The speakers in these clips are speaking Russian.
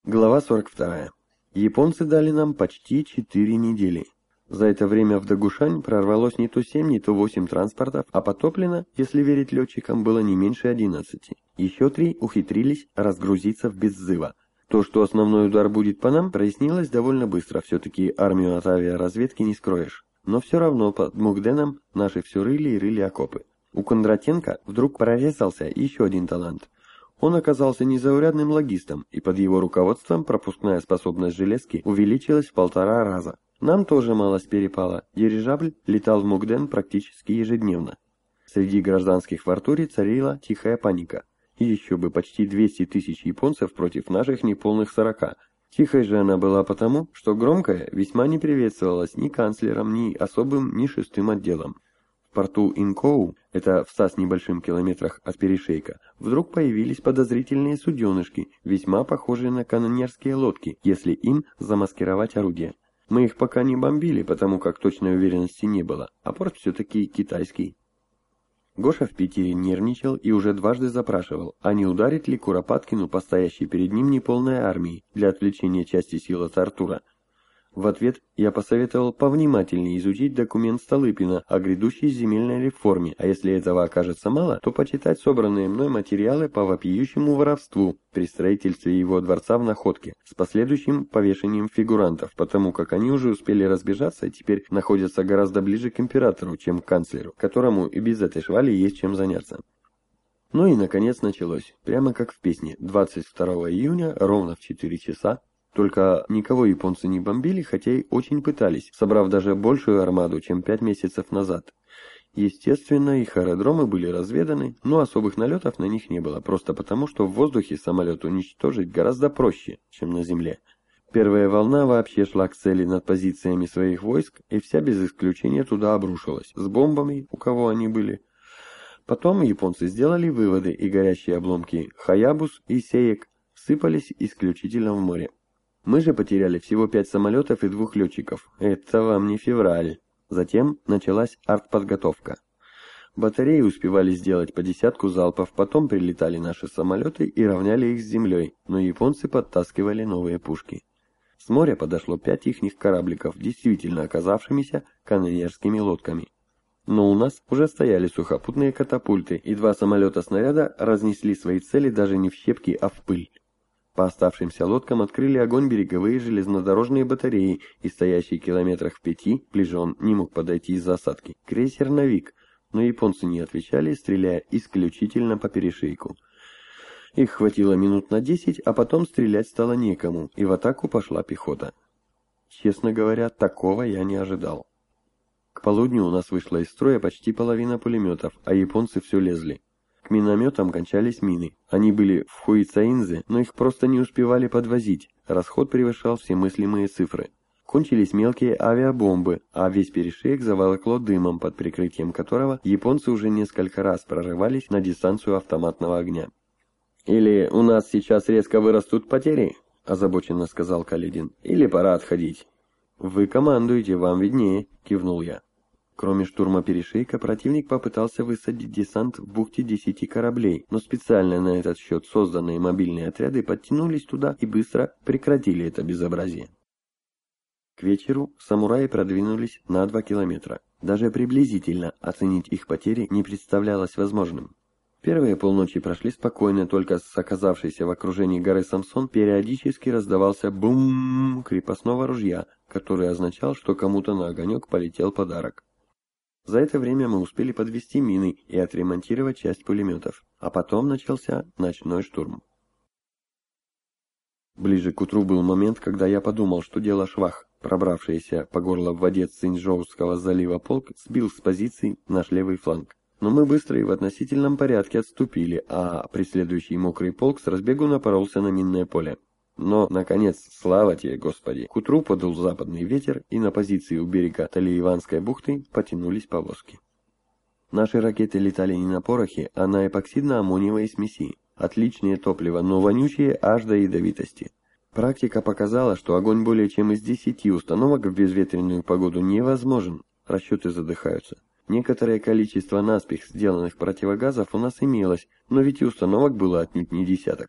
Глава 42. Японцы дали нам почти 4 недели. За это время в Дагушань прорвалось не то 7, не то 8 транспортов, а потоплено, если верить летчикам, было не меньше 11. Еще 3 ухитрились разгрузиться в Беззыва. То, что основной удар будет по нам, прояснилось довольно быстро, все-таки армию от авиаразведки не скроешь. Но все равно под Мукденом наши все рыли и рыли окопы. У Кондратенко вдруг прорезался еще один талант. Он оказался незаурядным логистом, и под его руководством пропускная способность железки увеличилась в 1,5 раза. Нам тоже малость перепало, дирижабль летал в Мукден практически ежедневно. Среди гражданских в Артуре царила тихая паника. И еще бы почти 200 тысяч японцев против наших неполных 40. Тихой же она была потому, что громкая весьма не приветствовалась ни канцлером, ни особым, ни шестым отделом. В порту Инкоу, это в 100 с небольшим километрах от перешейка, вдруг появились подозрительные суденышки, весьма похожие на канонерские лодки, если им замаскировать орудия. Мы их пока не бомбили, потому как точной уверенности не было, а порт все-таки китайский. Гоша в Питере нервничал и уже дважды запрашивал, а не ударит ли Куропаткину по стоящей перед ним неполной армии для отвлечения части сил от Артура. В ответ я посоветовал повнимательнее изучить документ Столыпина о грядущей земельной реформе, а если этого окажется мало, то почитать собранные мной материалы по вопиющему воровству при строительстве его дворца в Находке с последующим повешением фигурантов, потому как они уже успели разбежаться и теперь находятся гораздо ближе к императору, чем к канцлеру, которому и без этой швали есть чем заняться. Ну и наконец началось, прямо как в песне, 22 июня, ровно в 4 часа, только никого японцы не бомбили, хотя и очень пытались, собрав даже большую армаду, чем 5 месяцев назад. Естественно, их аэродромы были разведаны, но особых налетов на них не было, просто потому, что в воздухе самолет уничтожить гораздо проще, чем на земле. Первая волна вообще шла к цели над позициями своих войск, и вся без исключения туда обрушилась, с бомбами, у кого они были. Потом японцы сделали выводы, и горящие обломки Хаябус и Сеек сыпались исключительно в море. Мы же потеряли всего 5 самолетов и 2 летчиков. Это вам не февраль. Затем началась артподготовка. Батареи успевали сделать по 10 залпов, потом прилетали наши самолеты и равняли их с землей, но японцы подтаскивали новые пушки. С моря подошло 5 ихних корабликов, действительно оказавшимися канонерскими лодками. Но у нас уже стояли сухопутные катапульты, и 2 самолета-снаряда разнесли свои цели даже не в щепки, а в пыль. По оставшимся лодкам открыли огонь береговые железнодорожные батареи, и стоящий километрах в 5, ближе он не мог подойти из засадки, крейсер «Навик», но японцы не отвечали, стреляя исключительно по перешейку. Их хватило минут на 10, а потом стрелять стало некому, и в атаку пошла пехота. Честно говоря, такого я не ожидал. К полудню у нас вышла из строя почти половина пулеметов, а японцы все лезли. К минометам кончались мины. Они были в Хуицаинзе, но их просто не успевали подвозить. Расход превышал все мыслимые цифры. Кончились мелкие авиабомбы, а весь перешеек заволокло дымом, под прикрытием которого японцы уже несколько раз прорывались на дистанцию автоматного огня. «Или у нас сейчас резко вырастут потери?» – озабоченно сказал Каледин. «Или пора отходить?» «Вы командуете, вам виднее», – кивнул я. Кроме штурма перешейка, противник попытался высадить десант в бухте 10 кораблей, но специально на этот счет созданные мобильные отряды подтянулись туда и быстро прекратили это безобразие. К вечеру самураи продвинулись на 2 километра. Даже приблизительно оценить их потери не представлялось возможным. Первые полночи прошли спокойно, только с оказавшейся в окружении горы Самсон периодически раздавался бум крепостного ружья, который означал, что кому-то на огонек полетел подарок. За это время мы успели подвести мины и отремонтировать часть пулеметов, а потом начался ночной штурм. Ближе к утру был момент, когда я подумал, что дело швах. Пробравшийся по горло в воде Циньчжоуского залива полк сбил с позиций наш левый фланг. Но мы быстро и в относительном порядке отступили, а преследующий мокрый полк с разбегу напоролся на минное поле. Но, наконец, слава тебе, Господи, к утру подул западный ветер, и на позиции у берега Талиеванской бухты потянулись повозки. Наши ракеты летали не на порохе, а на эпоксидно-аммониевой смеси. Отличное топливо, но вонючее аж до ядовитости. Практика показала, что огонь более чем из 10 установок в безветренную погоду невозможен. Расчеты задыхаются. Некоторое количество наспех сделанных противогазов у нас имелось, но ведь и установок было отнюдь не десяток.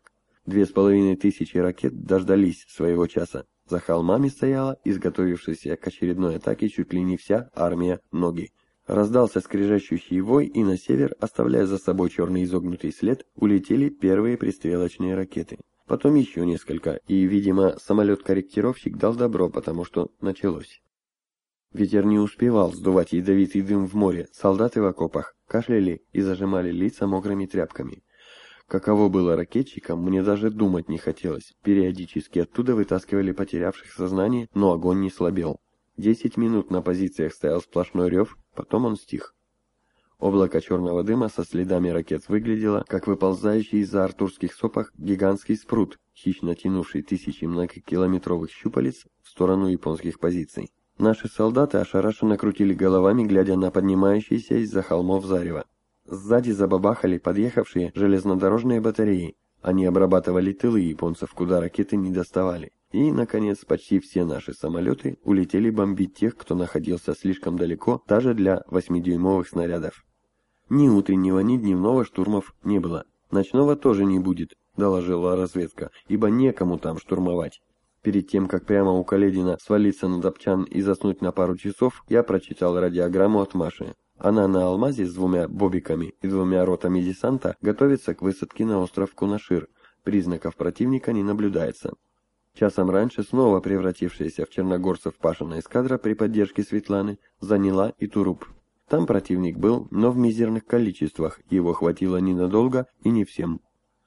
2500 ракет дождались своего часа. За холмами стояла, изготовившаяся к очередной атаке, чуть ли не вся армия Ноги. Раздался скрежещущий вой, и на север, оставляя за собой черный изогнутый след, улетели первые пристрелочные ракеты. Потом еще несколько, и, видимо, самолет-корректировщик дал добро, потому что началось. Ветер не успевал сдувать ядовитый дым в море, солдаты в окопах кашляли и зажимали лица мокрыми тряпками. Каково было ракетчикам, мне даже думать не хотелось. Периодически оттуда вытаскивали потерявших сознание, но огонь не слабел. 10 минут на позициях стоял сплошной рев, потом он стих. Облако черного дыма со следами ракет выглядело, как выползающий из-за артурских сопок гигантский спрут, хищно тянувший тысячи многокилометровых щупалец в сторону японских позиций. Наши солдаты ошарашенно крутили головами, глядя на поднимающиеся из-за холмов зарево. Сзади забабахали подъехавшие железнодорожные батареи. Они обрабатывали тылы японцев, куда ракеты не доставали. И, наконец, почти все наши самолеты улетели бомбить тех, кто находился слишком далеко, даже для 8-дюймовых снарядов. Ни утреннего, ни дневного штурмов не было. Ночного тоже не будет, доложила разведка, ибо некому там штурмовать. Перед тем, как прямо у Каледина свалиться на топчан и заснуть на пару часов, я прочитал радиограмму от Маши. Она на Алмазе с 2 бобиками и 2 ротами десанта готовится к высадке на остров Кунашир. Признаков противника не наблюдается. Часом раньше снова превратившаяся в черногорцев Пашина эскадра при поддержке Светланы заняла Итуруп. Там противник был, но в мизерных количествах, его хватило ненадолго и не всем.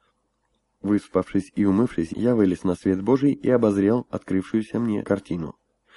Выспавшись и умывшись, я вылез на свет Божий и обозрел открывшуюся мне картину.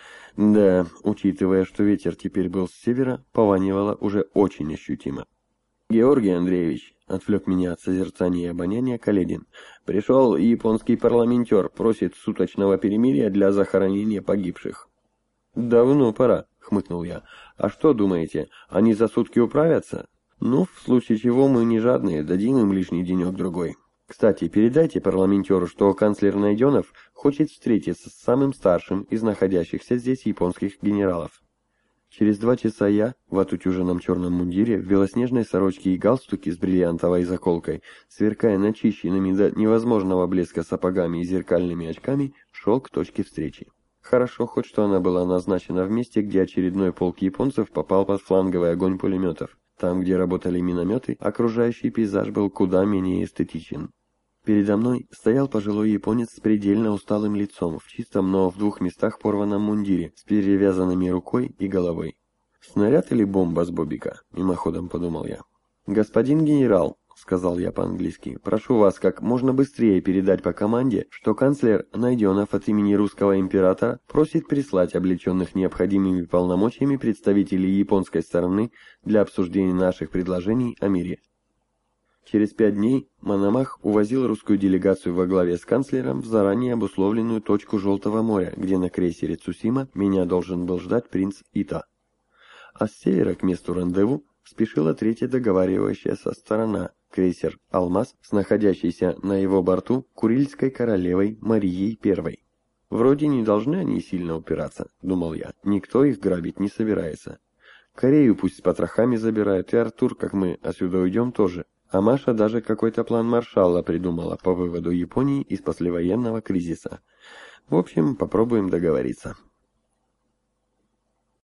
Да, учитывая, что ветер теперь был с севера, пованивало уже очень ощутимо. «Георгий Андреевич», — отвлек меня от созерцания и обоняния Каледин, — «пришел японский парламентер, просит суточного перемирия для захоронения погибших». «Давно пора», — хмыкнул я. «А что думаете, они за сутки управятся? Ну, в случае чего мы не жадные, дадим им лишний денек-другой. Кстати, передайте парламентеру, что канцлер Найденов хочет встретиться с самым старшим из находящихся здесь японских генералов». Через 2 часа я, в отутюженном черном мундире, в белоснежной сорочке и галстуке с бриллиантовой заколкой, сверкая начищенными до невозможного блеска сапогами и зеркальными очками, шел к точке встречи. Хорошо хоть, что она была назначена в месте, где очередной полк японцев попал под фланговый огонь пулеметов. Там, где работали минометы, окружающий пейзаж был куда менее эстетичен. Передо мной стоял пожилой японец с предельно усталым лицом, в чистом, но в 2 местах порванном мундире, с перевязанными рукой и головой. «Снаряд или бомба с бобика?» — мимоходом подумал я. «Господин генерал», — сказал я по-английски, — «прошу вас как можно быстрее передать по команде, что канцлер Найденов от имени русского императора просит прислать облеченных необходимыми полномочиями представителей японской стороны для обсуждения наших предложений о мире». Через 5 дней Мономах увозил русскую делегацию во главе с канцлером в заранее обусловленную точку Желтого моря, где на крейсере Цусима меня должен был ждать принц Ита. А с севера к месту рандеву спешила 3-я договаривающаяся сторона, крейсер «Алмаз» с находящейся на его борту Курильской королевой Марией I. Вроде не должны они сильно упираться, думал я, никто их грабить не собирается. Корею пусть с потрохами забирают, и Артур, как мы отсюда уйдем, тоже. А Маша даже какой-то план Маршалла придумала по выводу Японии из послевоенного кризиса. В общем, попробуем договориться.